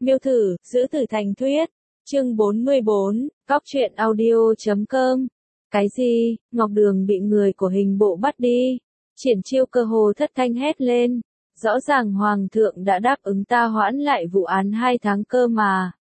Miêu thử, giữ tử thành thuyết. Chương 44, Cóc truyện audio.com. Cái gì, Ngọc Đường bị người của hình bộ bắt đi? Triển Chiêu cơ hồ thất thanh hét lên. Rõ ràng Hoàng thượng đã đáp ứng ta hoãn lại vụ án 2 tháng cơ mà.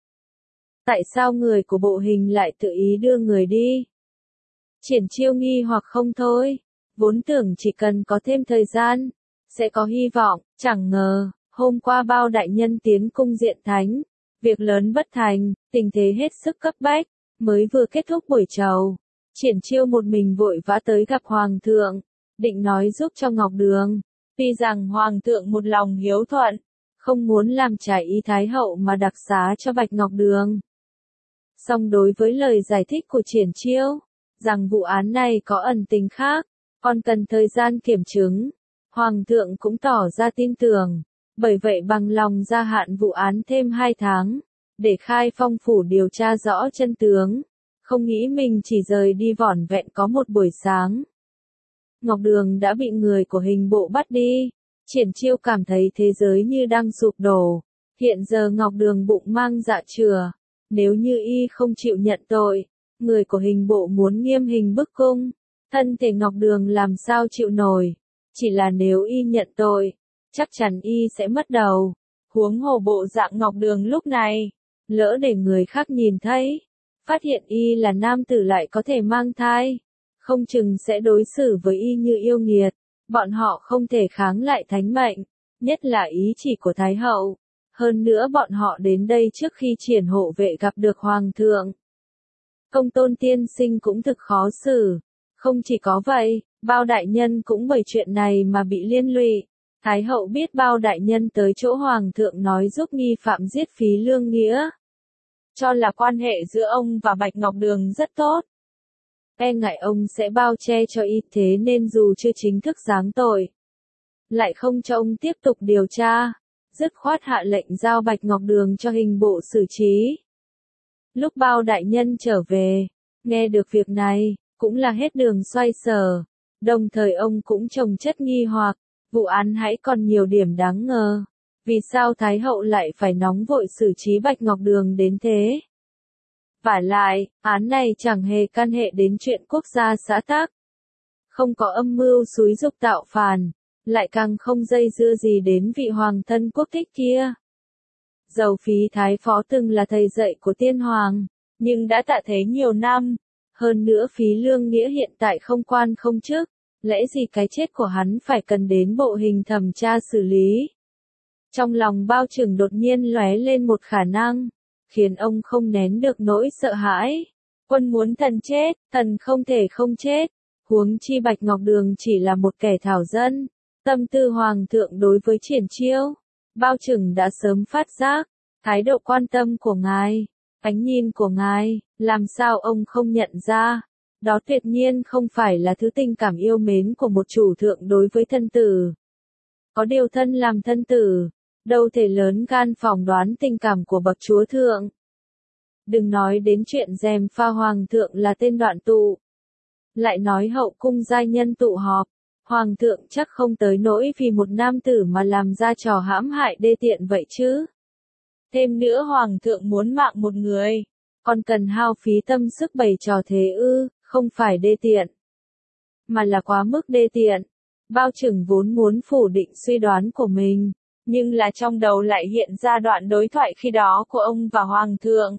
Tại sao người của bộ hình lại tự ý đưa người đi? Triển Chiêu nghi hoặc không thôi. Vốn tưởng chỉ cần có thêm thời gian, sẽ có hy vọng, chẳng ngờ, hôm qua Bao đại nhân tiến cung diện thánh. Việc lớn bất thành, tình thế hết sức cấp bách, mới vừa kết thúc buổi chầu. Triển Chiêu một mình vội vã tới gặp Hoàng thượng, định nói giúp cho Ngọc Đường. Tuy rằng Hoàng thượng một lòng hiếu thuận, không muốn làm trái ý Thái hậu mà đặc xá cho Bạch Ngọc Đường. Song đối với lời giải thích của Triển Chiêu, rằng vụ án này có ẩn tình khác, còn cần thời gian kiểm chứng, Hoàng thượng cũng tỏ ra tin tưởng. Bởi vậy bằng lòng gia hạn vụ án thêm 2 tháng, để Khai Phong phủ điều tra rõ chân tướng, không nghĩ mình chỉ rời đi vỏn vẹn có một buổi sáng. Ngọc Đường đã bị người của hình bộ bắt đi, Triển Chiêu cảm thấy thế giới như đang sụp đổ, hiện giờ Ngọc Đường bụng mang dạ chửa, nếu như y không chịu nhận tội, người của hình bộ muốn nghiêm hình bức cung, thân thể Ngọc Đường làm sao chịu nổi, chỉ là nếu y nhận tội, chắc chắn y sẽ mất đầu. Huống hồ bộ dạng Ngọc Đường lúc này, lỡ để người khác nhìn thấy, phát hiện y là nam tử lại có thể mang thai, không chừng sẽ đối xử với y như yêu nghiệt, bọn họ không thể kháng lại thánh mệnh, nhất là ý chỉ của Thái hậu. Hơn nữa bọn họ đến đây trước khi Triển hộ vệ gặp được Hoàng thượng. Công tôn tiên sinh cũng thực khó xử, không chỉ có vậy, Bao đại nhân cũng bởi chuyện này mà bị liên lụy. Thái hậu biết Bao đại nhân tới chỗ Hoàng thượng nói giúp nghi phạm giết Phí Lương Nghĩa, cho là quan hệ giữa ông và Bạch Ngọc Đường rất tốt. E ngại ông sẽ bao che cho y, thế nên dù chưa chính thức giáng tội, lại không cho ông tiếp tục điều tra, dứt khoát hạ lệnh giao Bạch Ngọc Đường cho hình bộ xử trí. Lúc Bao đại nhân trở về, nghe được việc này, cũng là hết đường xoay sở, đồng thời ông cũng chồng chất nghi hoặc. Vụ án hãy còn nhiều điểm đáng ngờ. Vì sao Thái hậu lại phải nóng vội xử trí Bạch Ngọc Đường đến thế? Vả lại, án này chẳng hề can hệ đến chuyện quốc gia xã tắc. Không có âm mưu xúi giục tạo phản, lại càng không dây dưa gì đến vị hoàng thân quốc thích kia. Dầu Phí Thái Phó từng là thầy dạy của tiên hoàng, nhưng đã tạ thế nhiều năm. Hơn nữa Phí Lương Nghĩa hiện tại không quan không chức. Lẽ gì cái chết của hắn phải cần đến bộ hình thẩm tra xử lý? Trong lòng Bao Trừng đột nhiên lóe lên một khả năng, khiến ông không nén được nỗi sợ hãi. Quân muốn thần chết, thần không thể không chết. Huống chi Bạch Ngọc Đường chỉ là một kẻ thảo dân. Tâm tư Hoàng thượng đối với Triển Chiêu, Bao Trừng đã sớm phát giác. Thái độ quan tâm của ngài, ánh nhìn của ngài, làm sao ông không nhận ra? Đó tuyệt nhiên không phải là thứ tình cảm yêu mến của một chủ thượng đối với thân tử. Có điều thân làm thân tử, đâu thể lớn gan phỏng đoán tình cảm của bậc chúa thượng. Đừng nói đến chuyện gièm pha Hoàng thượng là tên đoạn tụ. Lại nói hậu cung giai nhân tụ họp, Hoàng thượng chắc không tới nỗi vì một nam tử mà làm ra trò hãm hại đê tiện vậy chứ. Thêm nữa Hoàng thượng muốn mạng một người, còn cần hao phí tâm sức bày trò thế ư? Không phải đê tiện, mà là quá mức đê tiện. Bao Trừng vốn muốn phủ định suy đoán của mình, nhưng là trong đầu lại hiện ra đoạn đối thoại khi đó của ông và Hoàng thượng.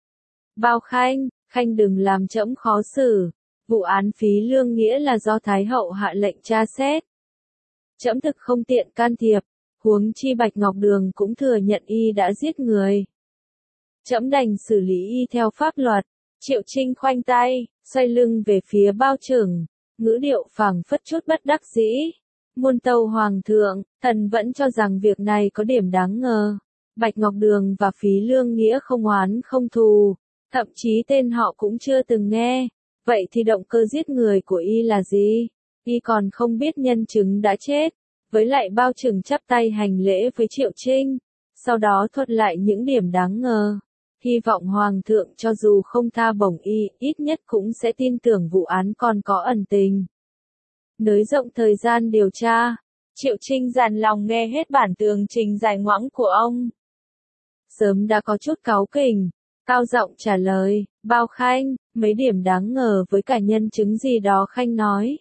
Bao Khanh đừng làm trẫm khó xử, vụ án Phí Lương Nghĩa là do Thái hậu hạ lệnh tra xét. Trẫm thực không tiện can thiệp, huống chi Bạch Ngọc Đường cũng thừa nhận y đã giết người. Trẫm đành xử lý y theo pháp luật. Triệu Trinh khoanh tay, xoay lưng về phía Bao Trừng, ngữ điệu phảng phất chút bất đắc dĩ. Muôn tâu Hoàng thượng, thần vẫn cho rằng việc này có điểm đáng ngờ. Bạch Ngọc Đường và Phí Lương Nghĩa không oán không thù, thậm chí tên họ cũng chưa từng nghe. Vậy thì động cơ giết người của y là gì? Y còn không biết nhân chứng đã chết. Với lại Bao Trừng chắp tay hành lễ với Triệu Trinh, sau đó thuật lại những điểm đáng ngờ. Hy vọng Hoàng thượng cho dù không tha bổng y, ít nhất cũng sẽ tin tưởng vụ án còn có ẩn tình. Nới rộng thời gian điều tra, Triệu Trinh dàn lòng nghe hết bản tường trình dài ngoãng của ông. sớm đã có chút cáu kỉnh, cao giọng trả lời, Bao Khanh, mấy điểm đáng ngờ với cả nhân chứng gì đó Khanh nói.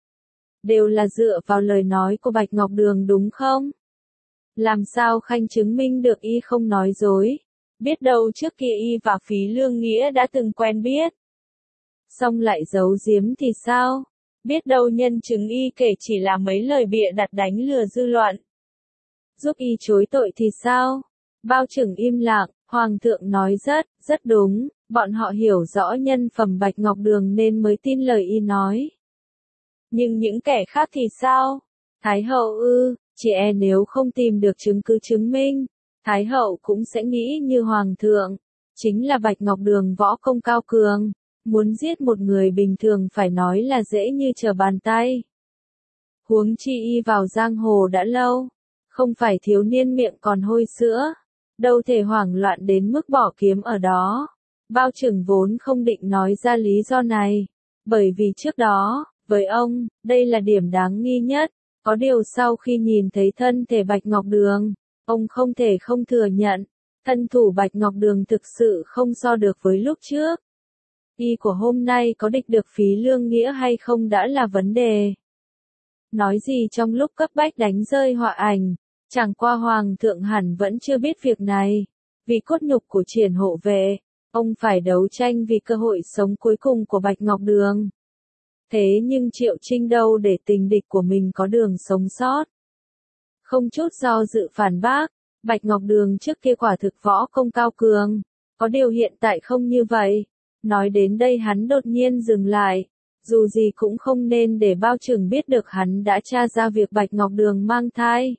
Đều là dựa vào lời nói của Bạch Ngọc Đường đúng không? Làm sao Khanh chứng minh được y không nói dối? Biết đâu trước kia y và Phí Lương Nghĩa đã từng quen biết. Xong lại giấu giếm thì sao? Biết đâu nhân chứng y kể chỉ là mấy lời bịa đặt đánh lừa dư luận. Giúp y chối tội thì sao? Bao Trừng im lặng, Hoàng thượng nói rất đúng, bọn họ hiểu rõ nhân phẩm Bạch Ngọc Đường nên mới tin lời y nói. Nhưng những kẻ khác thì sao? Thái hậu chỉ nếu không tìm được chứng cứ chứng minh, Thái hậu cũng sẽ nghĩ như Hoàng thượng, chính là Bạch Ngọc Đường võ công cao cường, muốn giết một người bình thường phải nói là dễ như trở bàn tay. Huống chi y vào giang hồ đã lâu, không phải thiếu niên miệng còn hôi sữa, đâu thể hoảng loạn đến mức bỏ kiếm ở đó. Bao Trừng vốn không định nói ra lý do này, bởi vì trước đó, với ông, đây là điểm đáng nghi nhất. Có điều sau khi nhìn thấy thân thể Bạch Ngọc Đường, ông không thể không thừa nhận, thân thủ Bạch Ngọc Đường thực sự không so được với lúc trước. Y của hôm nay có địch được Phí Lương Nghĩa hay không đã là vấn đề. Nói gì trong lúc cấp bách đánh rơi họa ảnh, chẳng qua Hoàng thượng hẳn vẫn chưa biết việc này. Vì cốt nhục của Triển Hộ Vệ, ông phải đấu tranh vì cơ hội sống cuối cùng của Bạch Ngọc Đường. Thế nhưng Triệu Trinh đâu để tình địch của mình có đường sống sót. Không chút do dự phản bác, Bạch Ngọc Đường trước kia quả thực võ công cao cường, có điều hiện tại không như vậy. Nói đến đây hắn đột nhiên dừng lại, dù gì cũng không nên để Bao Trừng biết được hắn đã tra ra việc Bạch Ngọc Đường mang thai.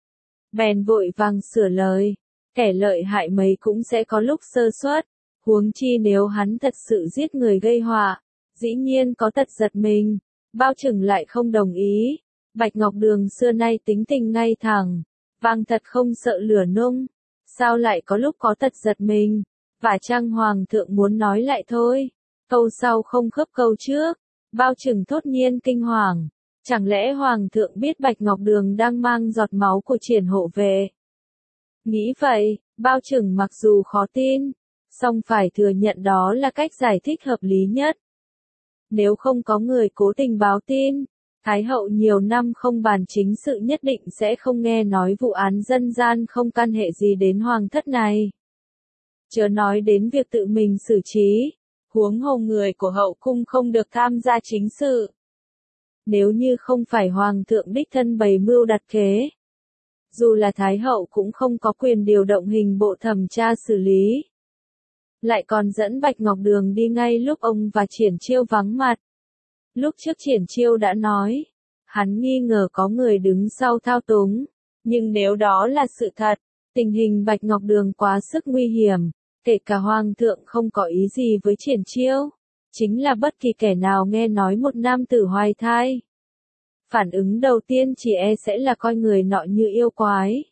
Bèn vội vàng sửa lời, kẻ lợi hại mấy cũng sẽ có lúc sơ suất, huống chi nếu hắn thật sự giết người gây họa, dĩ nhiên có tật giật mình. Bao Trừng lại không đồng ý, Bạch Ngọc Đường xưa nay tính tình ngay thẳng, vàng thật không sợ lửa nung, sao lại có lúc có tật giật mình, và chăng Hoàng thượng muốn nói lại thôi, câu sau không khớp câu trước. Bao Trừng thốt nhiên kinh hoàng, chẳng lẽ Hoàng thượng biết Bạch Ngọc Đường đang mang giọt máu của Triển Hộ Vệ? Nghĩ vậy, Bao Trừng mặc dù khó tin, song phải thừa nhận đó là cách giải thích hợp lý nhất. Nếu không có người cố tình báo tin, Thái hậu nhiều năm không bàn chính sự nhất định sẽ không nghe nói vụ án dân gian không can hệ gì đến Hoàng thất này. Chớ nói đến việc tự mình xử trí, huống hồ người của hậu cung không được tham gia chính sự. Nếu như không phải Hoàng thượng đích thân bày mưu đặt kế, dù là Thái hậu cũng không có quyền điều động hình bộ thẩm tra xử lý. Lại còn dẫn Bạch Ngọc Đường đi ngay lúc ông và Triển Chiêu vắng mặt. Lúc trước Triển Chiêu đã nói, hắn nghi ngờ có người đứng sau thao túng, nhưng nếu đó là sự thật, tình hình Bạch Ngọc Đường quá sức nguy hiểm, kể cả Hoàng thượng không có ý gì với Triển Chiêu, chính là bất kỳ kẻ nào nghe nói một nam tử hoài thai. Phản ứng đầu tiên chỉ sẽ là coi người nọ như yêu quái.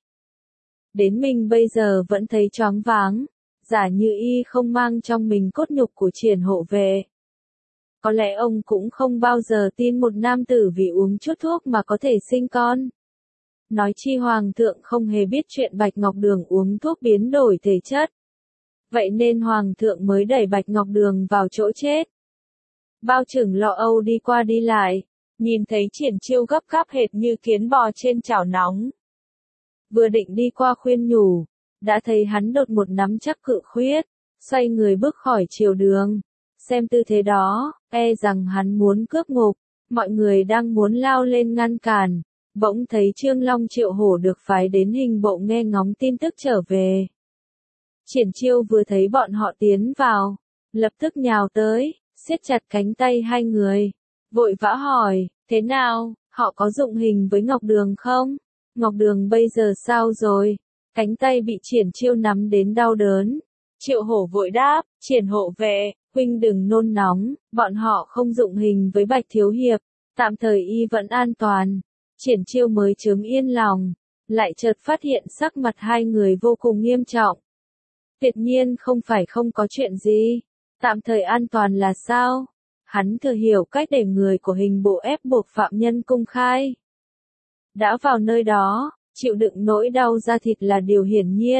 Đến mình bây giờ vẫn thấy choáng váng, giả như y không mang trong mình cốt nhục của Triển Hộ Vệ. Có lẽ ông cũng không bao giờ tin một nam tử vì uống chút thuốc mà có thể sinh con. Nói chi Hoàng thượng không hề biết chuyện Bạch Ngọc Đường uống thuốc biến đổi thể chất. Vậy nên Hoàng thượng mới đẩy Bạch Ngọc Đường vào chỗ chết. Bao Trừng lo âu đi qua đi lại, nhìn thấy Triển Chiêu gấp gáp hệt như kiến bò trên chảo nóng. Vừa định đi qua khuyên nhủ, đã thấy hắn đột một nắm chắc cự khuyết, xoay người bước khỏi triều đường. Xem tư thế đó, rằng hắn muốn cướp ngục, mọi người đang muốn lao lên ngăn cản, bỗng thấy Trương Long Triệu Hổ được phái đến hình bộ nghe ngóng tin tức trở về. Triển Chiêu vừa thấy bọn họ tiến vào, lập tức nhào tới, siết chặt cánh tay hai người, vội vã hỏi, thế nào, họ có dụng hình với Ngọc Đường không? Ngọc Đường bây giờ sao rồi? Cánh tay bị Triển Chiêu nắm đến đau đớn. Triệu Hổ vội đáp, Triển Hộ Vệ, huynh đừng nôn nóng, bọn họ không dụng hình với Bạch Thiếu Hiệp, tạm thời y vẫn an toàn. Triển Chiêu mới chớm yên lòng, lại chợt phát hiện sắc mặt hai người vô cùng nghiêm trọng. Tuyệt nhiên không phải không có chuyện gì, tạm thời an toàn là sao? Hắn thừa hiểu cách để người của hình bộ ép buộc phạm nhân công khai. Đã vào nơi đó, chịu đựng nỗi đau da thịt là điều hiển nhiên,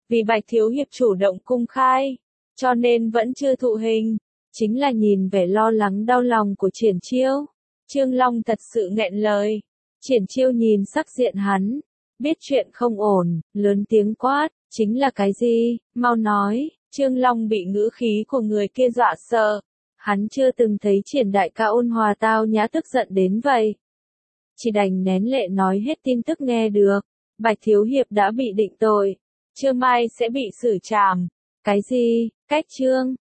Vì Bạch Thiếu Hiệp chủ động cung khai, cho nên vẫn chưa thụ hình. Chính là nhìn vẻ lo lắng đau lòng của Triển Chiêu. Trương Long thật sự nghẹn lời. Triển Chiêu nhìn sắc diện hắn, biết chuyện không ổn, lớn tiếng quát, chính là cái gì, mau nói. Trương Long bị ngữ khí của người kia dọa sợ. Hắn chưa từng thấy Triển đại ca ôn hòa tao nhã tức giận đến vậy. Chỉ đành nén lệ nói hết tin tức nghe được. Bạch Thiếu Hiệp đã bị định tội. Trưa mai sẽ bị xử trảm. Cái gì? Cách Trương